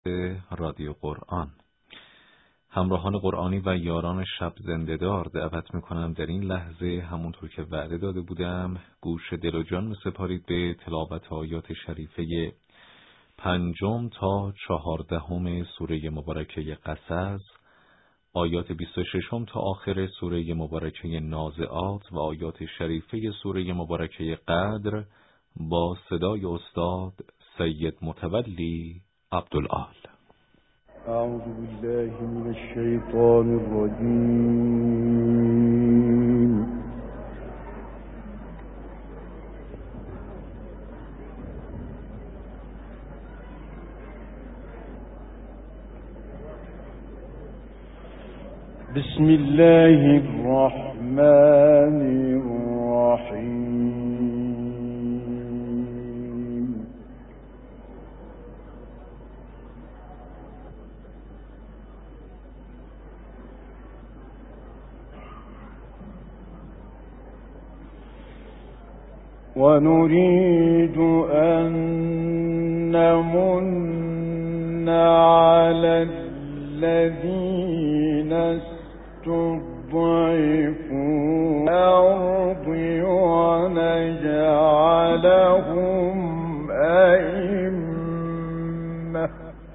رادیو قرآن. همراهان قرآنی و یاران شب زنده‌دار دعوت میکنم در این لحظه همونطور که وعده داده بودم گوش دل و جان بسپارید به تلاوت آیات شریفه 5 تا 14 سوره مبارکه قصص، آیات 26 تا آخر سوره مبارکه نازعات و آیات شریفه سوره مبارکه قدر با صدای استاد سید متولی عبدالآل. اعوذ بالله من الشیطان الرجیم. بسم الله الرحمن الرحیم. ونريد أن نمن على الذين استضعفوا الأرض ونجعلهم أئمة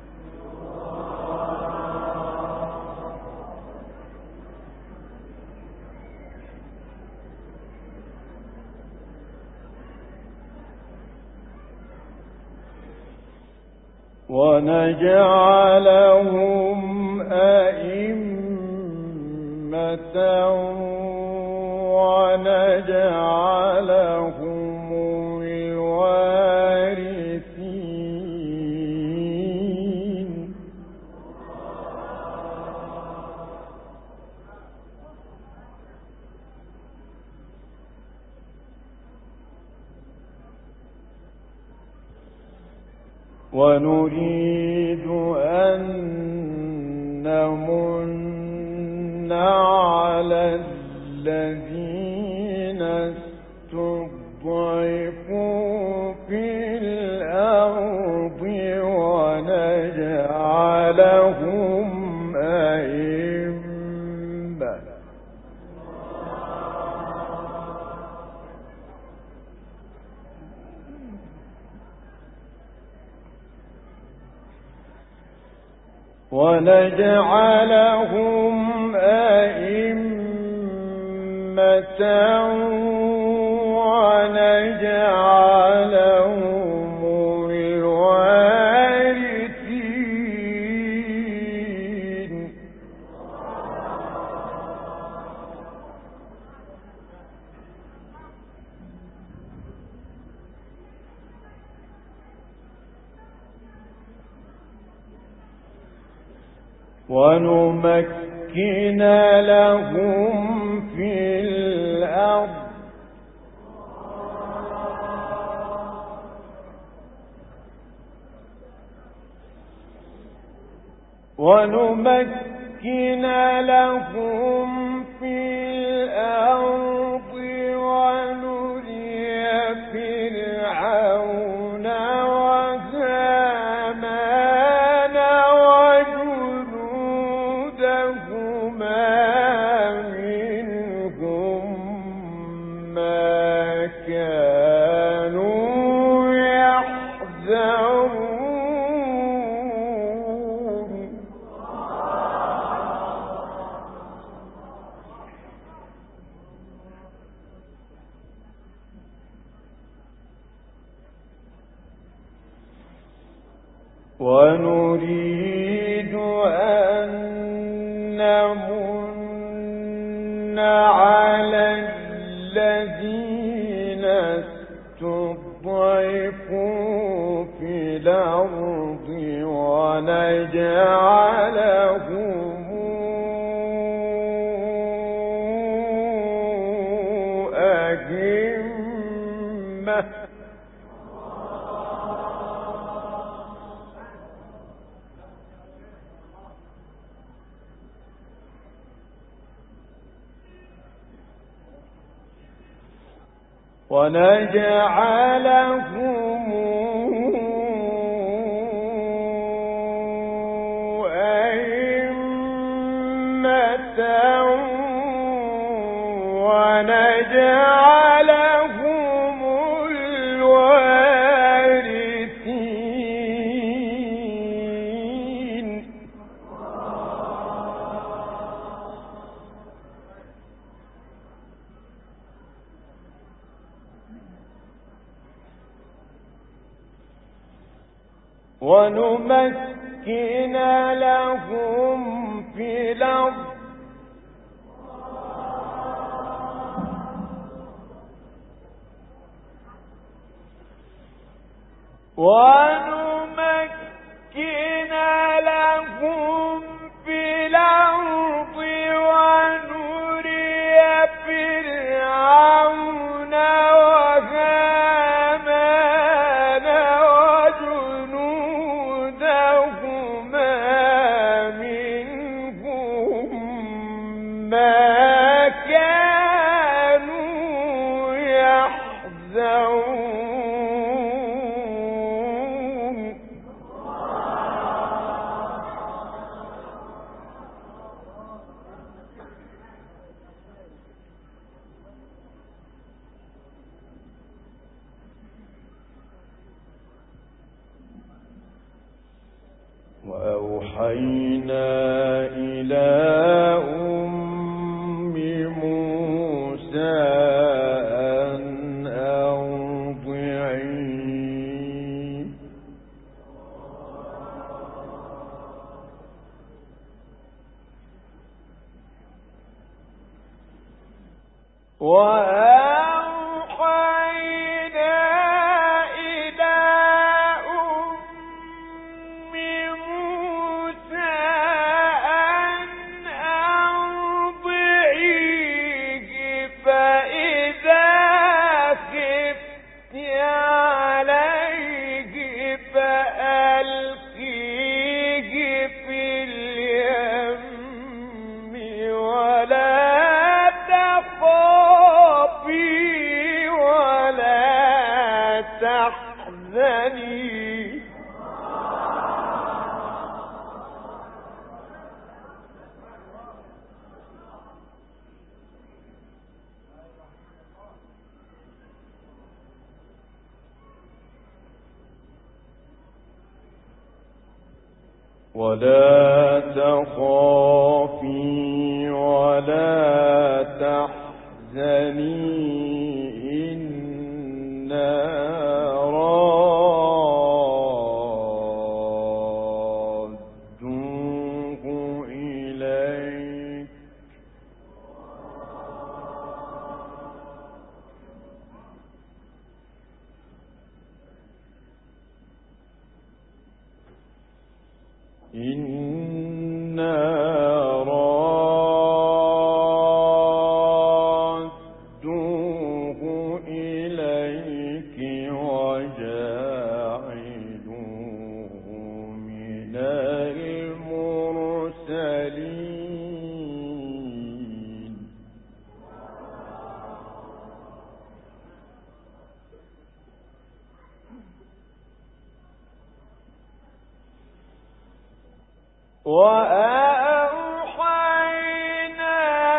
ونجعلهم الوارثين. ونريد أن نمن على الذين استضعفوا في الأرض ونجعلهم أئمة ونجعلهم الوارثين. ونمكن لهم في الأرض ونري فرعون وهامان وجنودهما منهم ما كانوا يحذرون. ونريد أن نمن على الذين استضعفوا في الأرض ونجعلهم أئمة ونجعلهم ونجعلهم الوارثين ونمكن لهم في الأرض ونمكن لهم في الأرض ونري فرعون وهامان وجنودهما منهم ما كانوا يحذرون وأوحينا إلى أم موسى أن أرضعيه ولا تخافي ولا تحزني إنا رادوه إليك إنا رادوه إليك وجاعلوه من المرسلين وأوحينا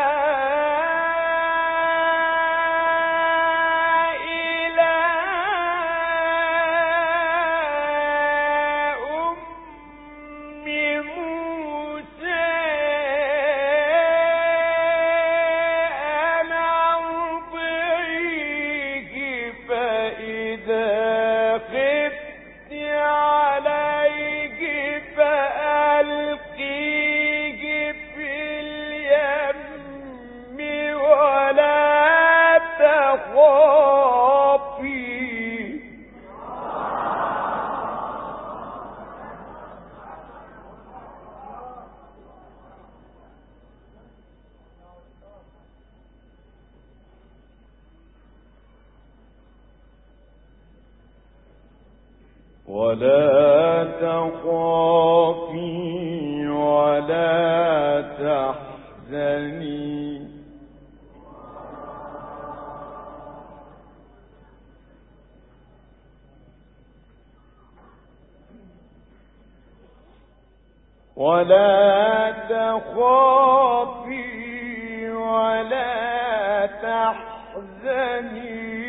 إلى أم موسى أن أرضعيه فإذا خفت عليه فألقيه في اليم ولا تخافي ولا تخافي ولا تحزني ولا تخافي ولا تحزني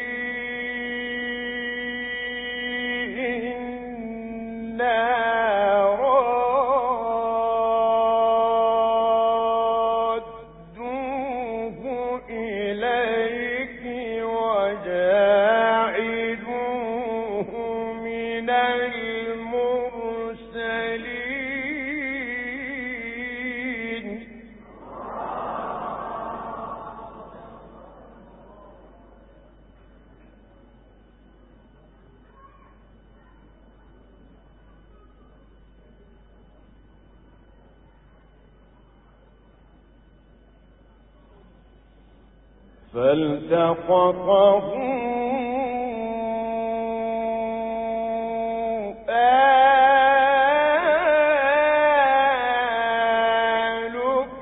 فالتقطه آل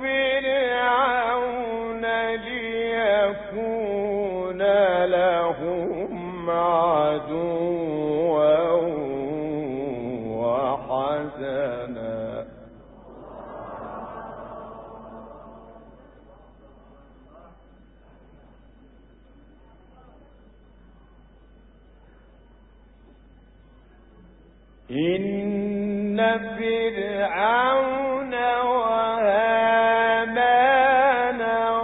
فرعون ليكون لهم عدوا وحزنا. إن فرعون وهامان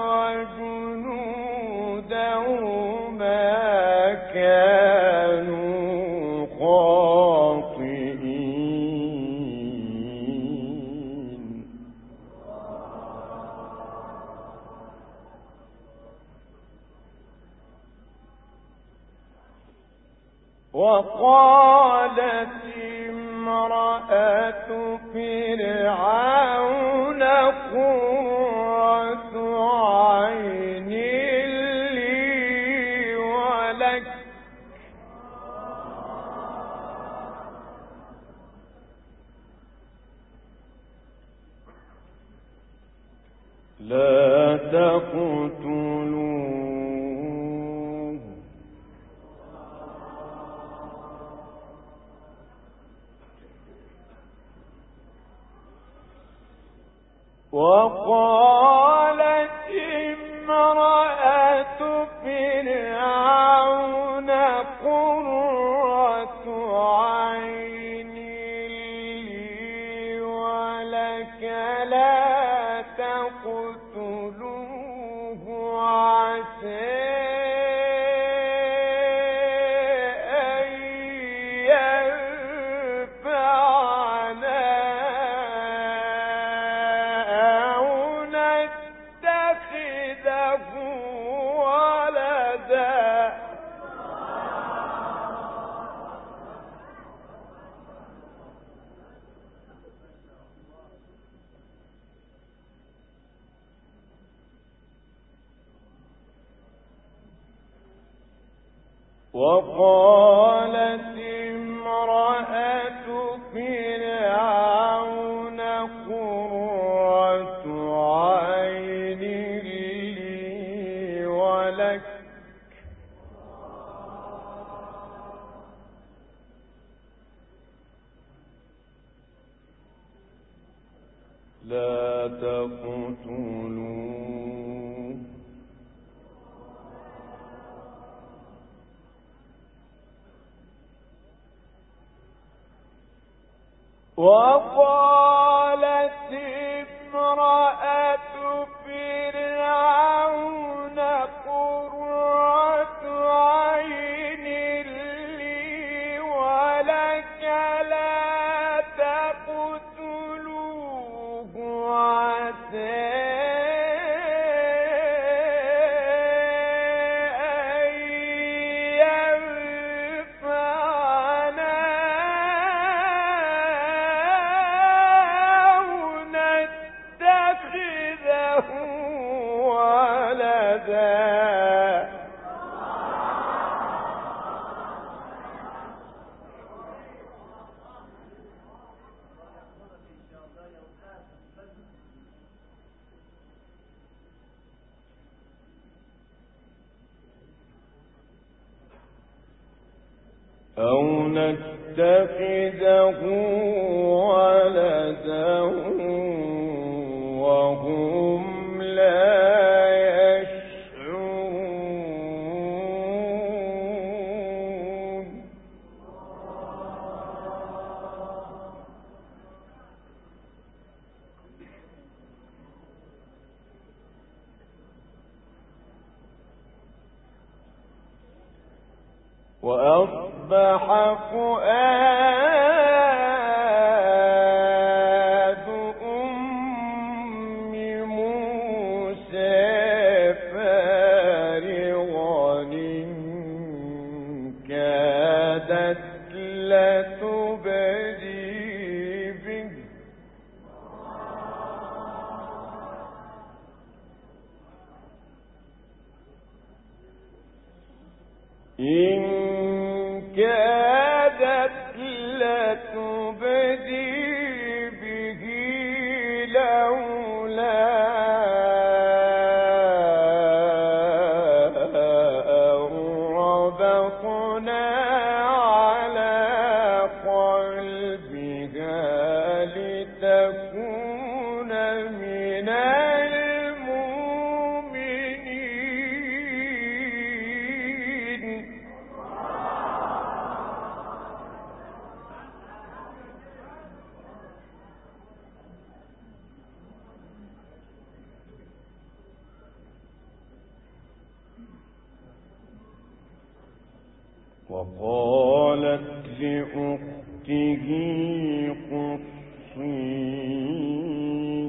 وجنودهما كانوا خاطئين. وقالت امرأة فرعون قرة عين لي ولك لا تقتلوه وقالت امرأة فرعون قرة عين لي ولك لا تقتلوه عسى وقالت امرأة فرعون قرة عين لي ولك لا تقتلوه وقالت امرأة فرعون قرة عين لي ولك لا تقتلوه عسى أو نتخذه يتخذه ولدا وهم لا يشعرون. وأصبح فؤاد أم موسى فارغا إن كادت لتبدي به إن كادت لتبدي به لولا أن ربطنا على قلبها لتكون من المؤمنين. وقالت لأخته قصيه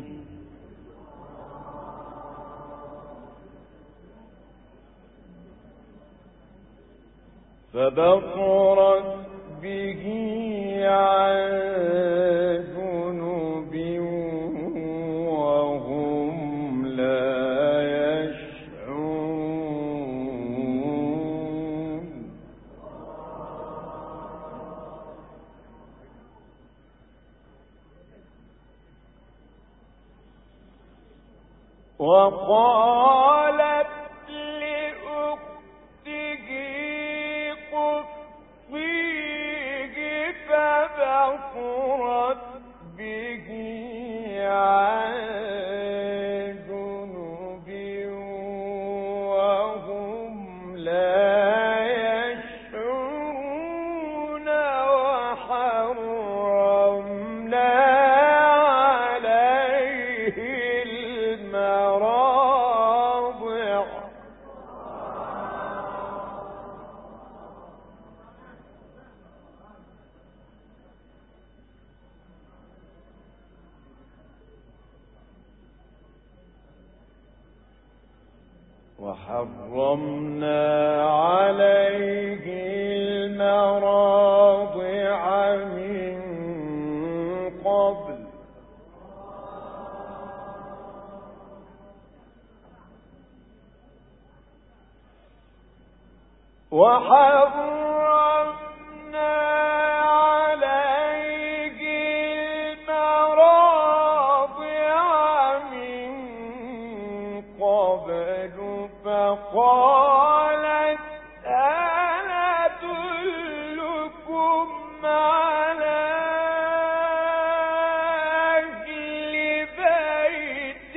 فبصرت به عن جنب وهم لا يشعرون. وقالت لأخته قصيه فبصرت به عن جنب وهم لا يشعرون. وحرمنا عليه المراضع من قبل وحرمنا عليه المراضع من قبل فقالت هل أدلكم على أهل بيت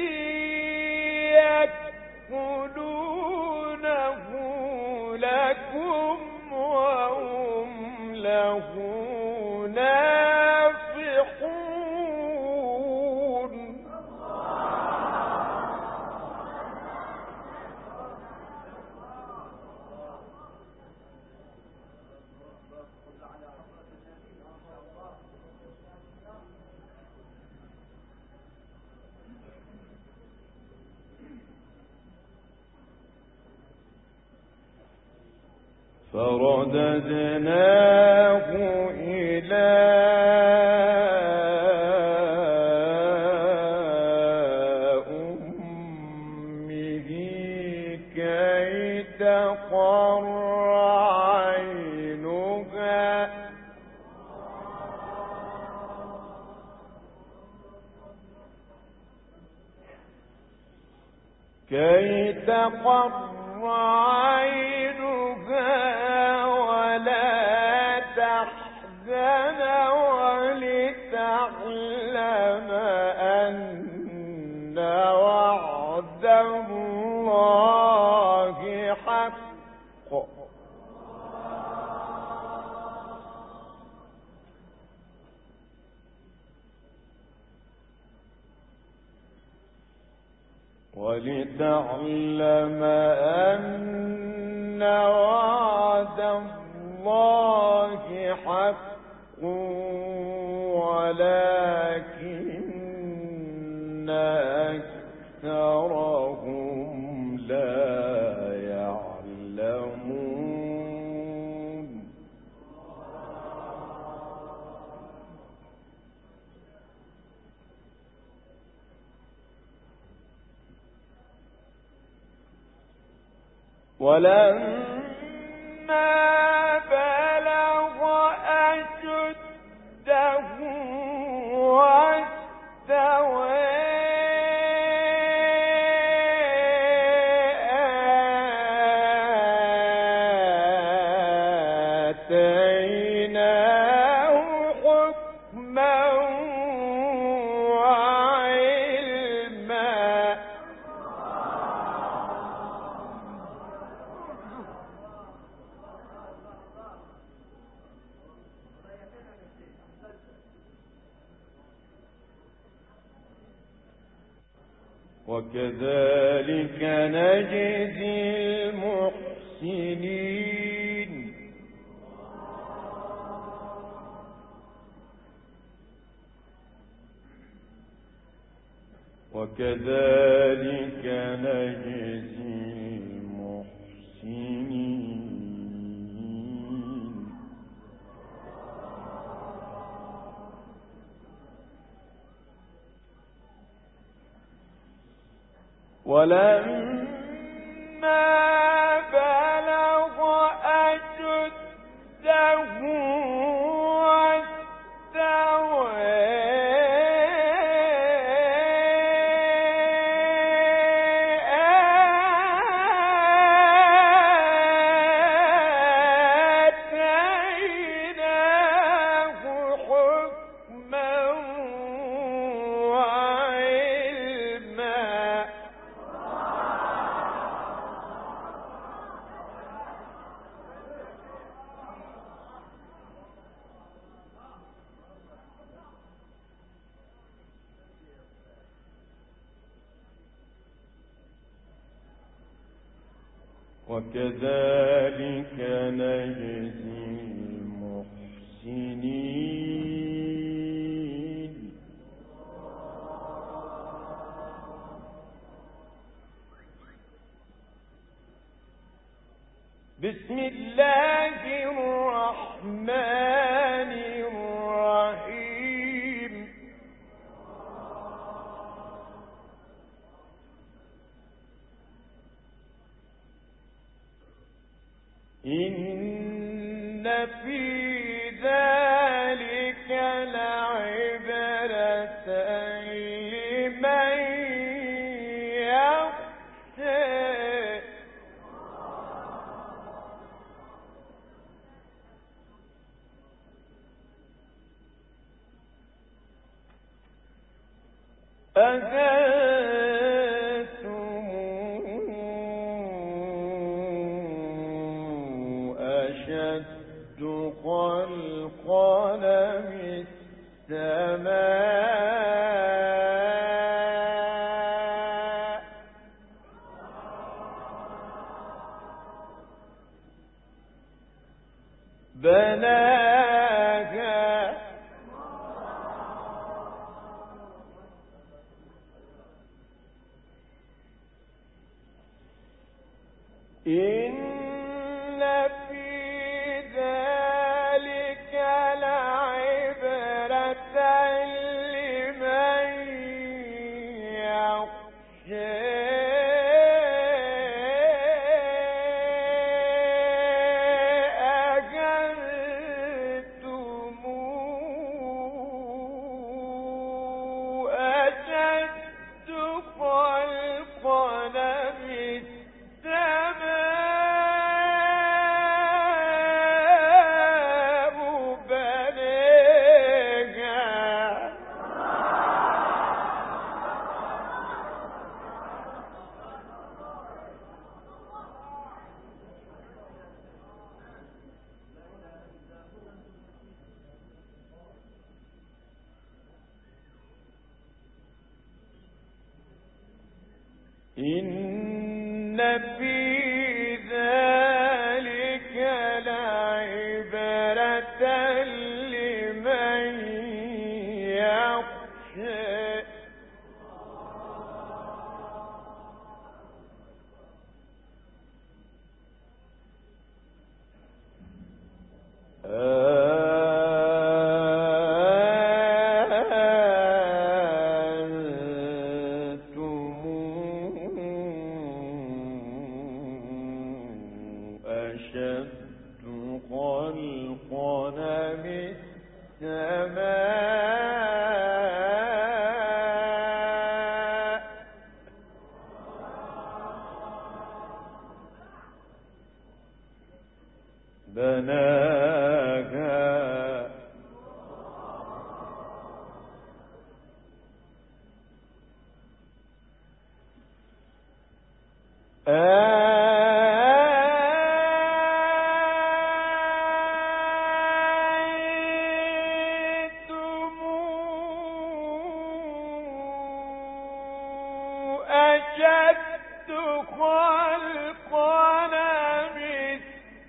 يكفلونه لكم وهم له ناصحون. فرددناه إلى أمه كي تقر عينها ولا تحزن ولتعلم أن وعد الله حق ولكن أكثرهم لا يعلمون. ولما بلغ أشده واستوى آتيناه حكما وعلما. وكذلك نجزي المحسنين. وكذلك نجزي المحسنين. ولما بلغ أشده واستوى آتيناه حكما وعلما. وكذلك نجزي المحسنين. بسم الله الرحمن الرحيم. إن في ذلك لعبرة لمن يخشى. أَأَنتُمْ أَشَدُّ خَلْقًا أَمِ السَّمَاءُ بَنَاهَا إن في ذلك لعبرة لمن يخشى. أَأَنتُمْ أَشَدُّ خَلْقًا أَمِ السَّمَاءُ إن في ذلك لعبرة لمن يخشى بناها أنتم أشد خلقا من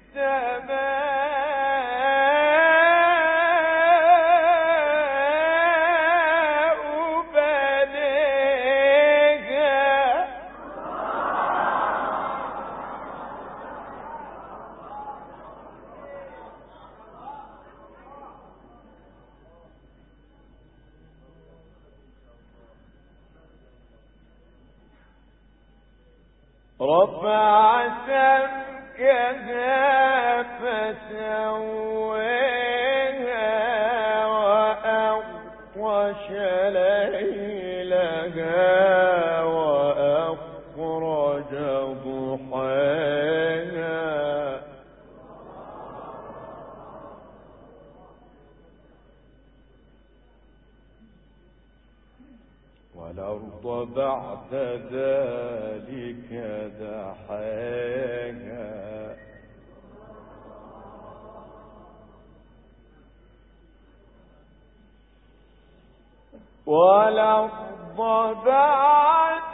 رفع سمكها فسواها وأغطش ليلها وأخرج ضحاها والأرض بعد ذلك دحاها والأرض بعد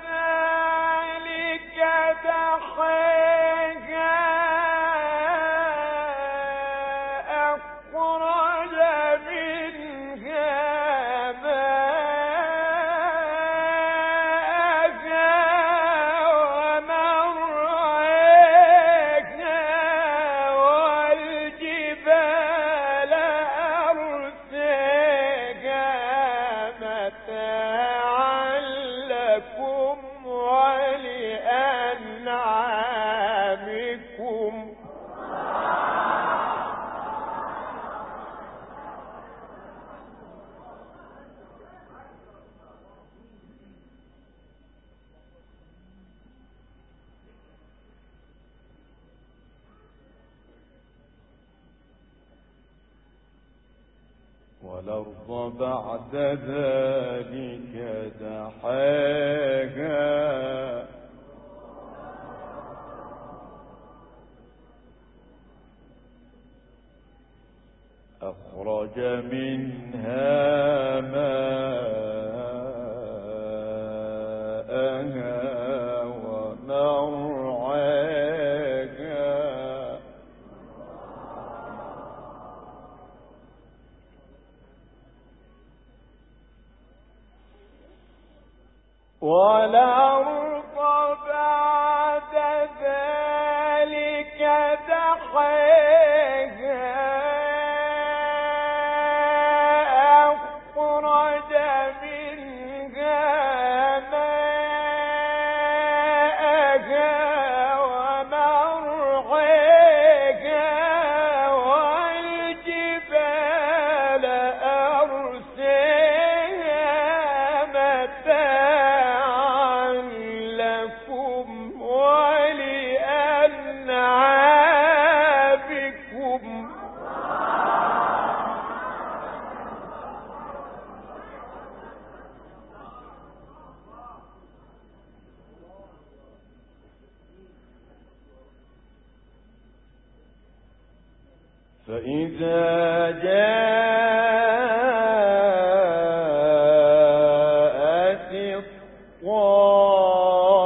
ذلك دحاها أخرج والأرض بعد ذلك دحاها أخرج منها ماءها ومرعاها والأرض بعد ذلك دحاها أخرج منها ماءها ومرعاها والجبال أرساها متاعا لكم ولأنعامكم فإذا جاءت الطامة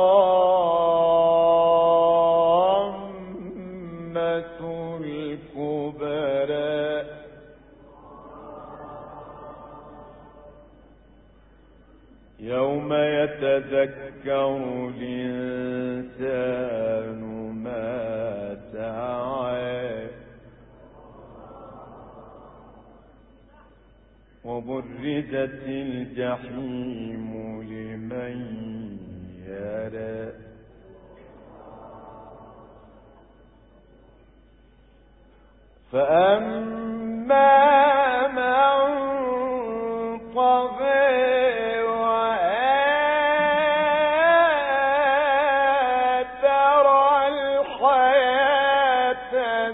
يوم يتذكر الإنسان ما سعى وبرزت الجحيم لمن يرى فأما من طغى وآثر الحياة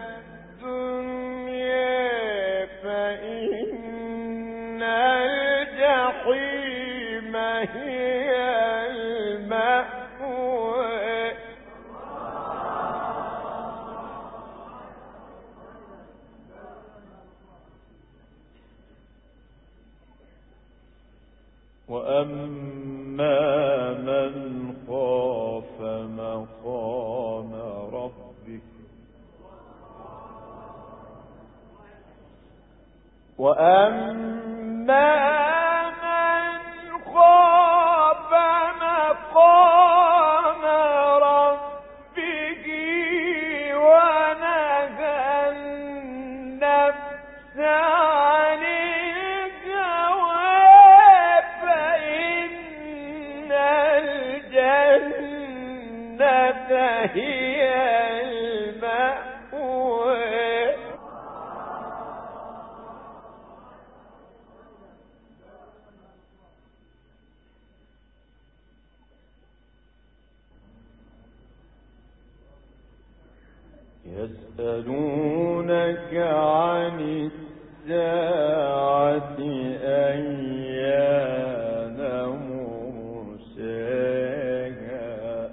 الدنيا فإن الجحيم هي المأوى وأما من خاف مقام ربه وأما من خاف مقام ربه ونهى النفس عن هي المأوى يسألونك عن الساعة أيان مرساها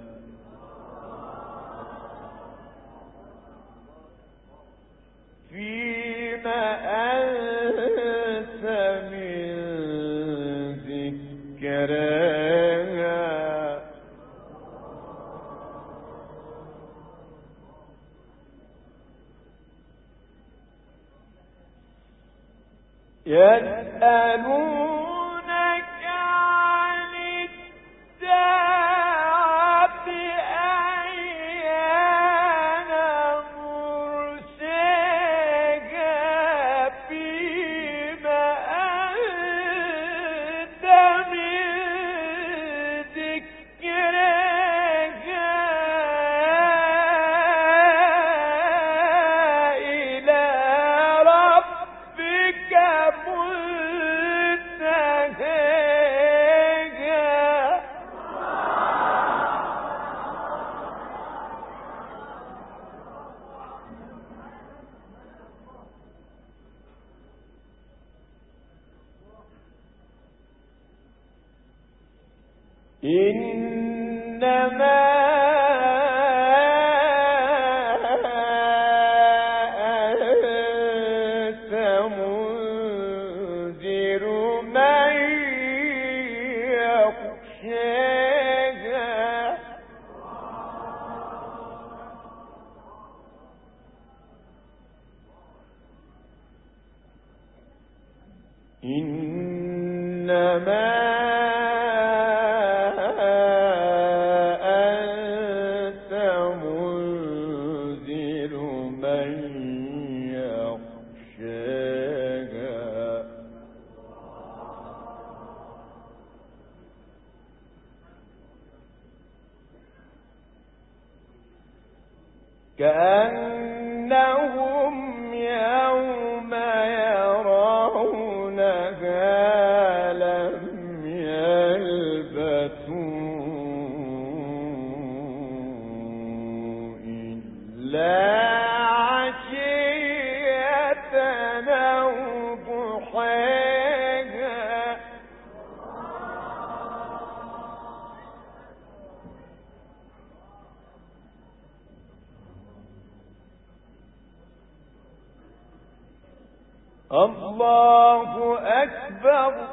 فيما أنت من ذكرها يسألونك عن الساعة أيان مرساها فيما أنت من ذكرها إلى ربك منتهاها إنما أنت منذر من يخشاها إنما أنت منذر من يخشاها كأنهم يوم يرونها لم يلبثوا إلا عشية أو ضحاها الله أكبر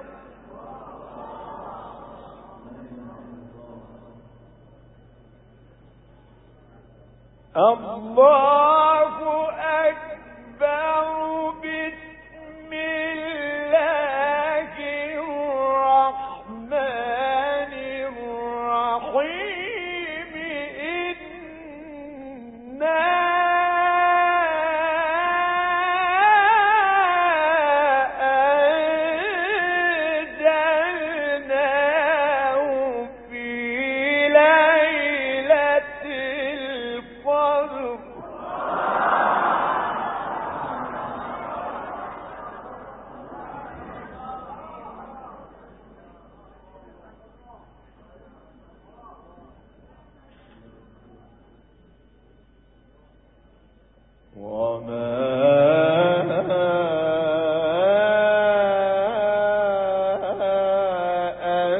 الله أكبر بسم الله الرحمن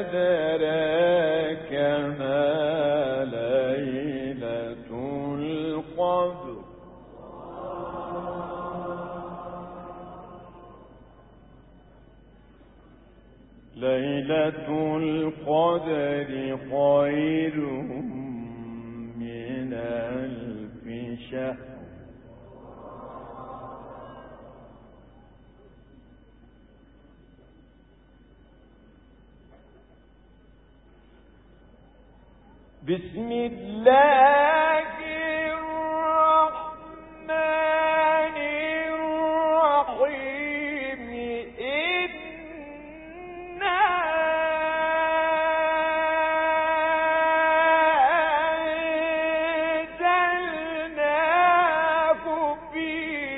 أدراك ما ليلة القدر ليلة القدر خير من 1000 شهر بسم الله الرحمن الرحيم إنا أنزلناه في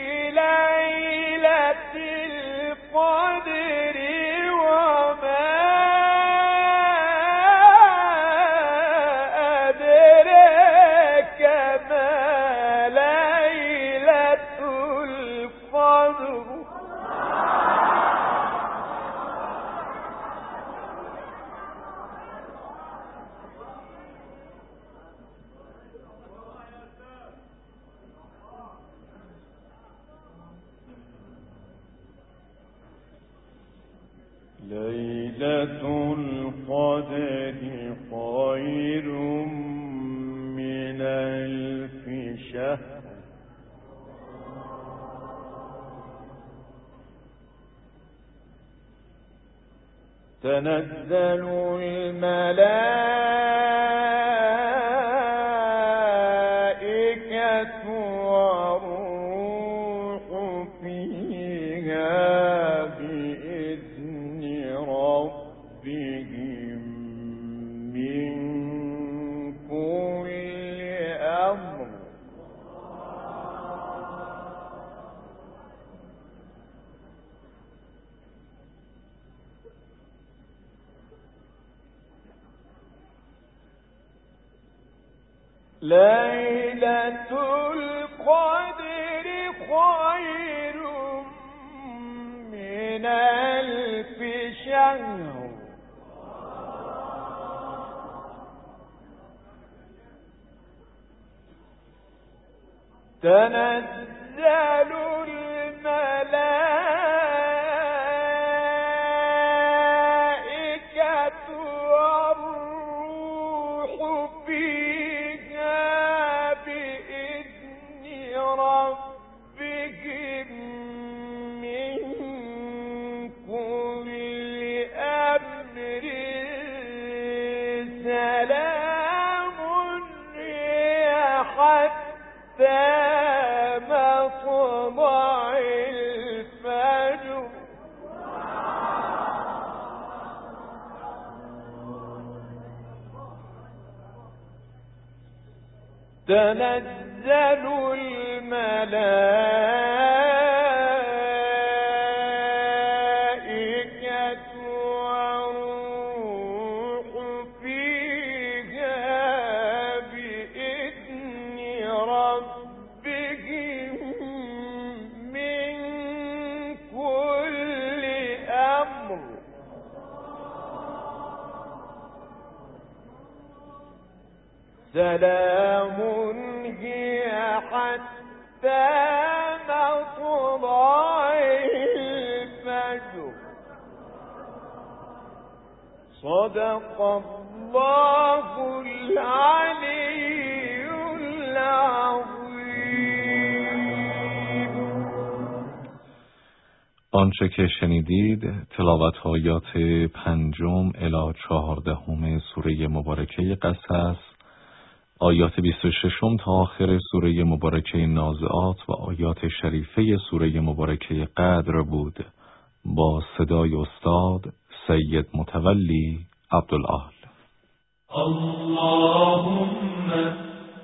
ليلة القدر ليلة القدر خير من 1000 شهر تنزل الملائكة والروح فيها بإذن ربهم من كل أمر ليلة القدر خير من 1000 شهر تنزل الملائكة والروح فيها بإذن ربهم من كل أمر سلام هي حتى مطلع الفجر تنزل الملائكة والروح فيها بإذن ربهم من كل أمر سلام هي حتى مطلع الفجر صدق الله العلي العظيم. آنچه که شنیدید تلاوت آیات 5 الی 14 سوره مبارکه قصص، آیات 26 تا آخر سوره مبارکه نازعات و آیات شریفه سوره مبارکه قدر بود با صدای استاد سید متولی عبدالعال. اللهم